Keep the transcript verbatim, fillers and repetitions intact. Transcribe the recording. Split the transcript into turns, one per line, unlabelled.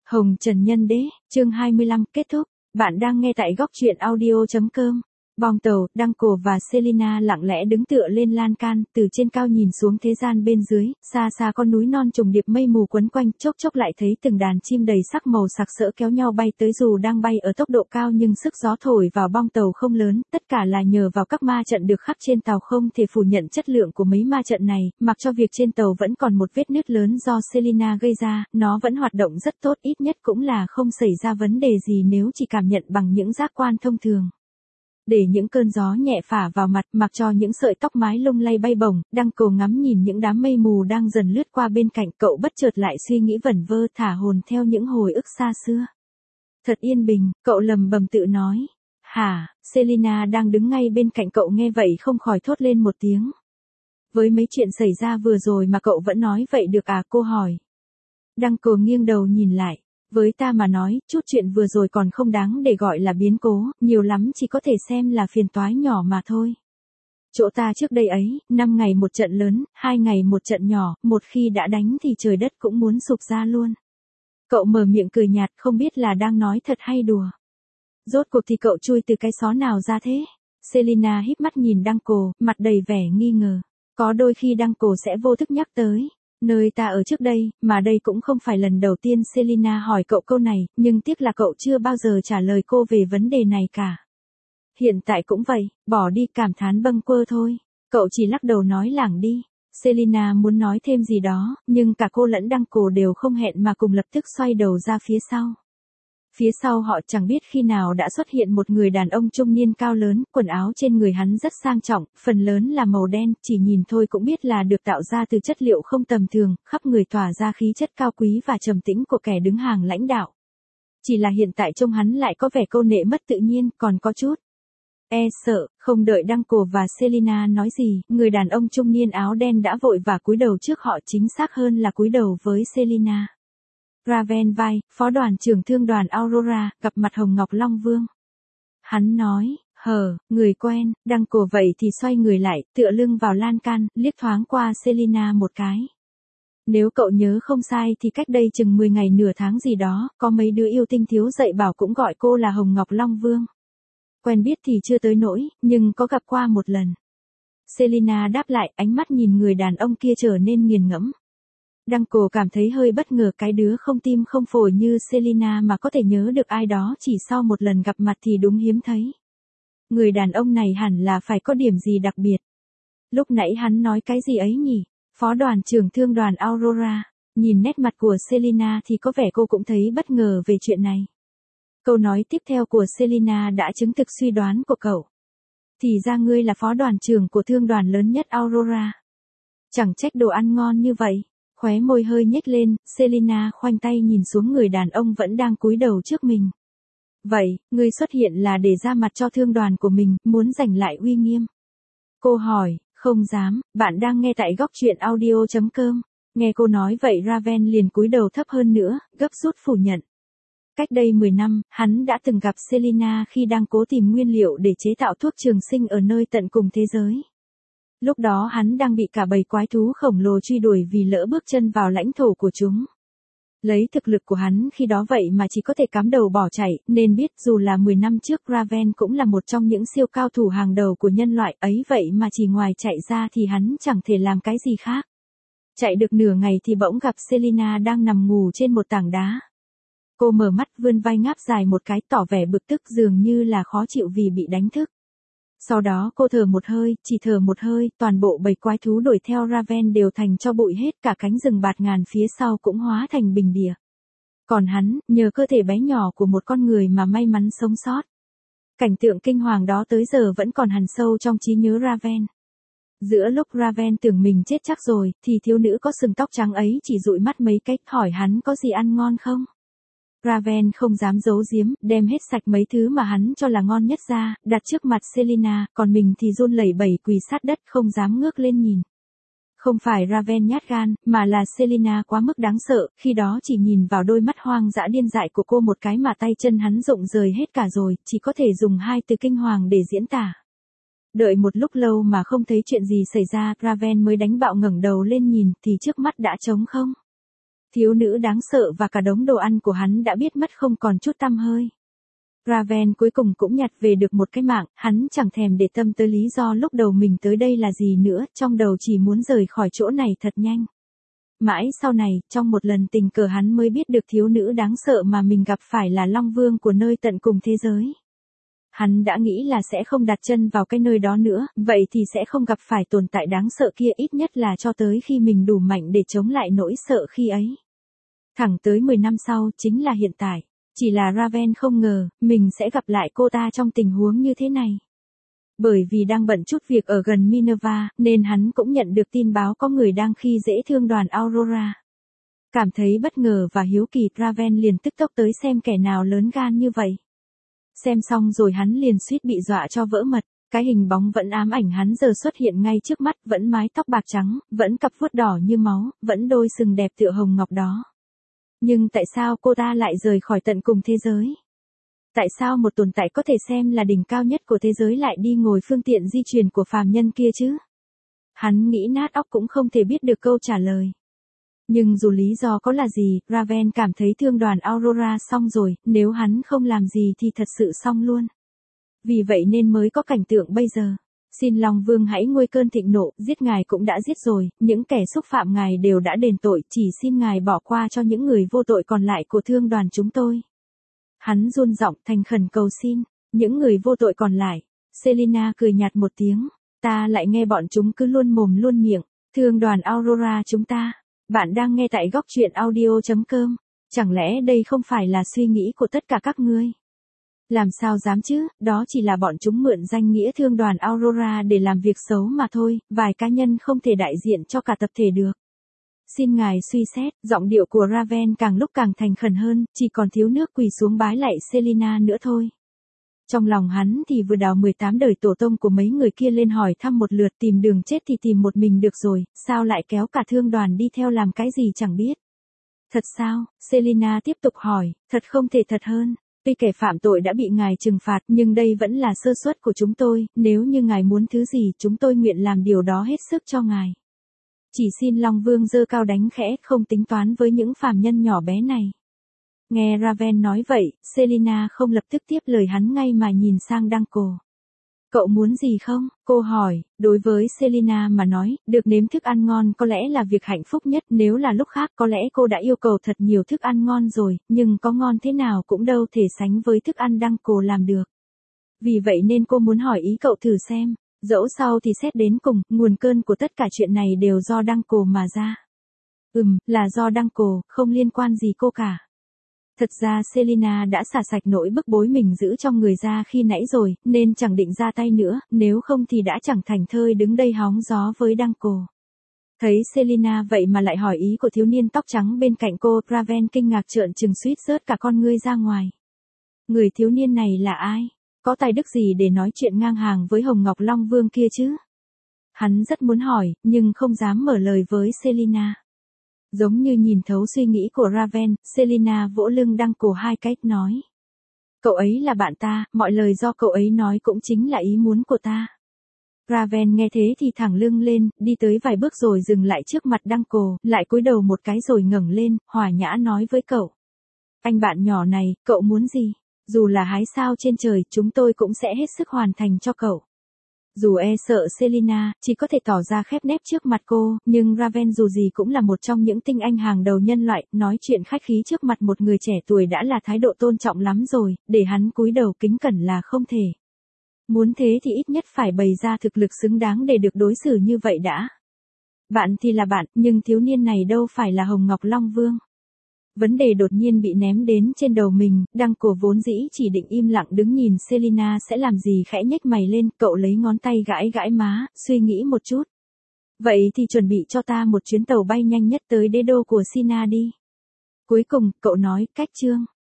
Hồng Trần Nhân Đế, chương hai mươi lăm, kết thúc. Bạn đang nghe tại góc truyện audio.com. Bong tàu, Đăng-Cổ và Selina lặng lẽ đứng tựa lên lan can, từ trên cao nhìn xuống thế gian bên dưới, xa xa con núi non trùng điệp mây mù quấn quanh, chốc chốc lại thấy từng đàn chim đầy sắc màu sặc sỡ kéo nhau bay tới, dù đang bay ở tốc độ cao nhưng sức gió thổi vào bong tàu không lớn, tất cả là nhờ vào các ma trận được khắc trên tàu. Không thể phủ nhận chất lượng của mấy ma trận này, mặc cho việc trên tàu vẫn còn một vết nứt lớn do Selina gây ra, nó vẫn hoạt động rất tốt, ít nhất cũng là không xảy ra vấn đề gì nếu chỉ cảm nhận bằng những giác quan thông thường. Để những cơn gió nhẹ phả vào mặt, mặc cho những sợi tóc mái lung lay bay bổng, Đăng-Cổ ngắm nhìn những đám mây mù đang dần lướt qua bên cạnh, cậu bất chợt lại suy nghĩ vẩn vơ, thả hồn theo những hồi ức xa xưa. Thật yên bình, cậu lầm bầm tự nói. Hả? Selina đang đứng ngay bên cạnh cậu nghe vậy không khỏi thốt lên một tiếng. Với mấy chuyện xảy ra vừa rồi mà cậu vẫn nói vậy được à? Cô hỏi. Đăng-Cổ nghiêng đầu nhìn lại. Với ta mà nói, chút chuyện vừa rồi còn không đáng để gọi là biến cố, nhiều lắm chỉ có thể xem là phiền toái nhỏ mà thôi. Chỗ ta trước đây ấy, năm ngày một trận lớn, hai ngày một trận nhỏ, một khi đã đánh thì trời đất cũng muốn sụp ra luôn. Cậu mở miệng cười nhạt, không biết là đang nói thật hay đùa. Rốt cuộc thì cậu chui từ cái xó nào ra thế? Selina híp mắt nhìn Đăng-Cổ, mặt đầy vẻ nghi ngờ. Có đôi khi Đăng-Cổ sẽ vô thức nhắc tới nơi ta ở trước đây, mà đây cũng không phải lần đầu tiên Selina hỏi cậu câu này, nhưng tiếc là cậu chưa bao giờ trả lời cô về vấn đề này cả. Hiện tại cũng vậy, bỏ đi cảm thán bâng quơ thôi. Cậu chỉ lắc đầu nói lảng đi. Selina muốn nói thêm gì đó, nhưng cả cô lẫn Đăng-Cổ đều không hẹn mà cùng lập tức xoay đầu ra phía sau. Phía sau họ chẳng biết khi nào đã xuất hiện một người đàn ông trung niên cao lớn, quần áo trên người hắn rất sang trọng, phần lớn là màu đen, chỉ nhìn thôi cũng biết là được tạo ra từ chất liệu không tầm thường, khắp người tỏa ra khí chất cao quý và trầm tĩnh của kẻ đứng hàng lãnh đạo. Chỉ là hiện tại trông hắn lại có vẻ câu nệ mất tự nhiên, còn có chút e sợ. Không đợi Đăng-Cổ và Selina nói gì, người đàn ông trung niên áo đen đã vội và cúi đầu trước họ, chính xác hơn là cúi đầu với Selina. Raven Vai, phó đoàn trưởng thương đoàn Aurora, gặp mặt Hồng Ngọc Long Vương. Hắn nói, hờ, người quen. Đăng-Cổ vậy thì xoay người lại, tựa lưng vào lan can, liếc thoáng qua Selina một cái. Nếu cậu nhớ không sai thì cách đây chừng mười ngày nửa tháng gì đó, có mấy đứa yêu tinh thiếu dạy bảo cũng gọi cô là Hồng Ngọc Long Vương. Quen biết thì chưa tới nỗi, nhưng có gặp qua một lần. Selina đáp lại, ánh mắt nhìn người đàn ông kia trở nên nghiền ngẫm. Đăng-Cổ cảm thấy hơi bất ngờ, cái đứa không tim không phổi như Selina mà có thể nhớ được ai đó chỉ sau một lần gặp mặt thì đúng hiếm thấy. Người đàn ông này hẳn là phải có điểm gì đặc biệt. Lúc nãy hắn nói cái gì ấy nhỉ? Phó đoàn trưởng thương đoàn Aurora. Nhìn nét mặt của Selina thì có vẻ cô cũng thấy bất ngờ về chuyện này. Câu nói tiếp theo của Selina đã chứng thực suy đoán của cậu. Thì ra ngươi là phó đoàn trưởng của thương đoàn lớn nhất Aurora. Chẳng trách đồ ăn ngon như vậy. Khóe môi hơi nhếch lên, Selina khoanh tay nhìn xuống người đàn ông vẫn đang cúi đầu trước mình. Vậy, ngươi xuất hiện là để ra mặt cho thương đoàn của mình, muốn giành lại uy nghiêm. Cô hỏi, không dám, bạn đang nghe tại góc truyện audio.com. Nghe cô nói vậy Raven liền cúi đầu thấp hơn nữa, gấp rút phủ nhận. Cách đây mười năm, hắn đã từng gặp Selina khi đang cố tìm nguyên liệu để chế tạo thuốc trường sinh ở nơi tận cùng thế giới. Lúc đó hắn đang bị cả bầy quái thú khổng lồ truy đuổi vì lỡ bước chân vào lãnh thổ của chúng. Lấy thực lực của hắn khi đó vậy mà chỉ có thể cắm đầu bỏ chạy, nên biết dù là mười năm trước Raven cũng là một trong những siêu cao thủ hàng đầu của nhân loại ấy, vậy mà chỉ ngoài chạy ra thì hắn chẳng thể làm cái gì khác. Chạy được nửa ngày thì bỗng gặp Selina đang nằm ngủ trên một tảng đá. Cô mở mắt vươn vai ngáp dài một cái, tỏ vẻ bực tức, dường như là khó chịu vì bị đánh thức. Sau đó cô thở một hơi, chỉ thở một hơi, toàn bộ bầy quái thú đuổi theo Raven đều thành tro bụi hết, cả cánh rừng bạt ngàn phía sau cũng hóa thành bình địa. Còn hắn, nhờ cơ thể bé nhỏ của một con người mà may mắn sống sót. Cảnh tượng kinh hoàng đó tới giờ vẫn còn hằn sâu trong trí nhớ Raven. Giữa lúc Raven tưởng mình chết chắc rồi, thì thiếu nữ có sừng tóc trắng ấy chỉ dụi mắt mấy cách, hỏi hắn có gì ăn ngon không? Raven không dám giấu giếm, đem hết sạch mấy thứ mà hắn cho là ngon nhất ra, đặt trước mặt Selina, còn mình thì run lẩy bẩy quỳ sát đất không dám ngước lên nhìn. Không phải Raven nhát gan, mà là Selina quá mức đáng sợ, khi đó chỉ nhìn vào đôi mắt hoang dã điên dại của cô một cái mà tay chân hắn rụng rời hết cả rồi, chỉ có thể dùng hai từ kinh hoàng để diễn tả. Đợi một lúc lâu mà không thấy chuyện gì xảy ra, Raven mới đánh bạo ngẩng đầu lên nhìn, thì trước mắt đã trống không. Thiếu nữ đáng sợ và cả đống đồ ăn của hắn đã biết mất không còn chút tăm hơi. Raven cuối cùng cũng nhặt về được một cái mạng, hắn chẳng thèm để tâm tới lý do lúc đầu mình tới đây là gì nữa, trong đầu chỉ muốn rời khỏi chỗ này thật nhanh. Mãi sau này, trong một lần tình cờ hắn mới biết được thiếu nữ đáng sợ mà mình gặp phải là Long Vương của nơi tận cùng thế giới. Hắn đã nghĩ là sẽ không đặt chân vào cái nơi đó nữa, vậy thì sẽ không gặp phải tồn tại đáng sợ kia, ít nhất là cho tới khi mình đủ mạnh để chống lại nỗi sợ khi ấy. Thẳng tới mười năm sau, chính là hiện tại. Chỉ là Raven không ngờ, mình sẽ gặp lại cô ta trong tình huống như thế này. Bởi vì đang bận chút việc ở gần Minerva, nên hắn cũng nhận được tin báo có người đang khi dễ thương đoàn Aurora. Cảm thấy bất ngờ và hiếu kỳ, Raven liền tức tốc tới xem kẻ nào lớn gan như vậy. Xem xong rồi hắn liền suýt bị dọa cho vỡ mật, cái hình bóng vẫn ám ảnh hắn giờ xuất hiện ngay trước mắt, vẫn mái tóc bạc trắng, vẫn cặp vuốt đỏ như máu, vẫn đôi sừng đẹp tựa hồng ngọc đó. Nhưng tại sao cô ta lại rời khỏi tận cùng thế giới? Tại sao một tồn tại có thể xem là đỉnh cao nhất của thế giới lại đi ngồi phương tiện di chuyển của phàm nhân kia chứ? Hắn nghĩ nát óc cũng không thể biết được câu trả lời. Nhưng dù lý do có là gì, Raven cảm thấy thương đoàn Aurora xong rồi, nếu hắn không làm gì thì thật sự xong luôn. Vì vậy nên mới có cảnh tượng bây giờ. Xin Long Vương hãy nguôi cơn thịnh nộ, giết ngài cũng đã giết rồi, những kẻ xúc phạm ngài đều đã đền tội, chỉ xin ngài bỏ qua cho những người vô tội còn lại của thương đoàn chúng tôi. Hắn run giọng thành khẩn cầu xin, những người vô tội còn lại. Selina cười nhạt một tiếng, ta lại nghe bọn chúng cứ luôn mồm luôn miệng, thương đoàn Aurora chúng ta. Bạn đang nghe tại góc truyện audio chấm com, chẳng lẽ đây không phải là suy nghĩ của tất cả các ngươi? Làm sao dám chứ, đó chỉ là bọn chúng mượn danh nghĩa thương đoàn Aurora để làm việc xấu mà thôi, vài cá nhân không thể đại diện cho cả tập thể được. Xin ngài suy xét, giọng điệu của Raven càng lúc càng thành khẩn hơn, chỉ còn thiếu nước quỳ xuống bái lạy Selina nữa thôi. Trong lòng hắn thì vừa đào mười tám đời tổ tông của mấy người kia lên hỏi thăm một lượt, tìm đường chết thì tìm một mình được rồi, sao lại kéo cả thương đoàn đi theo làm cái gì chẳng biết. Thật sao? Selina tiếp tục hỏi, thật không thể thật hơn. Tuy kẻ phạm tội đã bị ngài trừng phạt, nhưng đây vẫn là sơ suất của chúng tôi, nếu như ngài muốn thứ gì chúng tôi nguyện làm điều đó hết sức cho ngài. Chỉ xin Long Vương giơ cao đánh khẽ, không tính toán với những phàm nhân nhỏ bé này. Nghe Raven nói vậy, Selina không lập tức tiếp lời hắn ngay mà nhìn sang Danko. Cậu muốn gì không? Cô hỏi, đối với Selina mà nói, được nếm thức ăn ngon có lẽ là việc hạnh phúc nhất, nếu là lúc khác có lẽ cô đã yêu cầu thật nhiều thức ăn ngon rồi, nhưng có ngon thế nào cũng đâu thể sánh với thức ăn Danko làm được. Vì vậy nên cô muốn hỏi ý cậu thử xem, dẫu sau thì xét đến cùng, nguồn cơn của tất cả chuyện này đều do Danko mà ra. Ừm, là do Danko, không liên quan gì cô cả. Thật ra Selina đã xả sạch nỗi bức bối mình giữ trong người ra khi nãy rồi, nên chẳng định ra tay nữa, nếu không thì đã chẳng thành thơi đứng đây hóng gió với Danko. Thấy Selina vậy mà lại hỏi ý của thiếu niên tóc trắng bên cạnh cô, Raven kinh ngạc trợn trừng suýt rớt cả con ngươi ra ngoài. Người thiếu niên này là ai? Có tài đức gì để nói chuyện ngang hàng với Hồng Ngọc Long Vương kia chứ? Hắn rất muốn hỏi, nhưng không dám mở lời với Selina. Giống như nhìn thấu suy nghĩ của Raven, Selina vỗ lưng Danko hai cái, nói. Cậu ấy là bạn ta, mọi lời do cậu ấy nói cũng chính là ý muốn của ta. Raven nghe thế thì thẳng lưng lên, đi tới vài bước rồi dừng lại trước mặt Danko, lại cúi đầu một cái rồi ngẩng lên, hòa nhã nói với cậu. Anh bạn nhỏ này, cậu muốn gì? Dù là hái sao trên trời, chúng tôi cũng sẽ hết sức hoàn thành cho cậu. Dù e sợ Selina, chỉ có thể tỏ ra khép nép trước mặt cô, nhưng Raven dù gì cũng là một trong những tinh anh hàng đầu nhân loại, nói chuyện khách khí trước mặt một người trẻ tuổi đã là thái độ tôn trọng lắm rồi, để hắn cúi đầu kính cẩn là không thể. Muốn thế thì ít nhất phải bày ra thực lực xứng đáng để được đối xử như vậy đã. Bạn thì là bạn, nhưng thiếu niên này đâu phải là Hồng Ngọc Long Vương. Vấn đề đột nhiên bị ném đến trên đầu mình, Danko vốn dĩ chỉ định im lặng đứng nhìn Selina sẽ làm gì khẽ nhếch mày lên, cậu lấy ngón tay gãi gãi má, suy nghĩ một chút. Vậy thì chuẩn bị cho ta một chuyến tàu bay nhanh nhất tới đế đô của Sina đi. Cuối cùng, cậu nói, cách chương.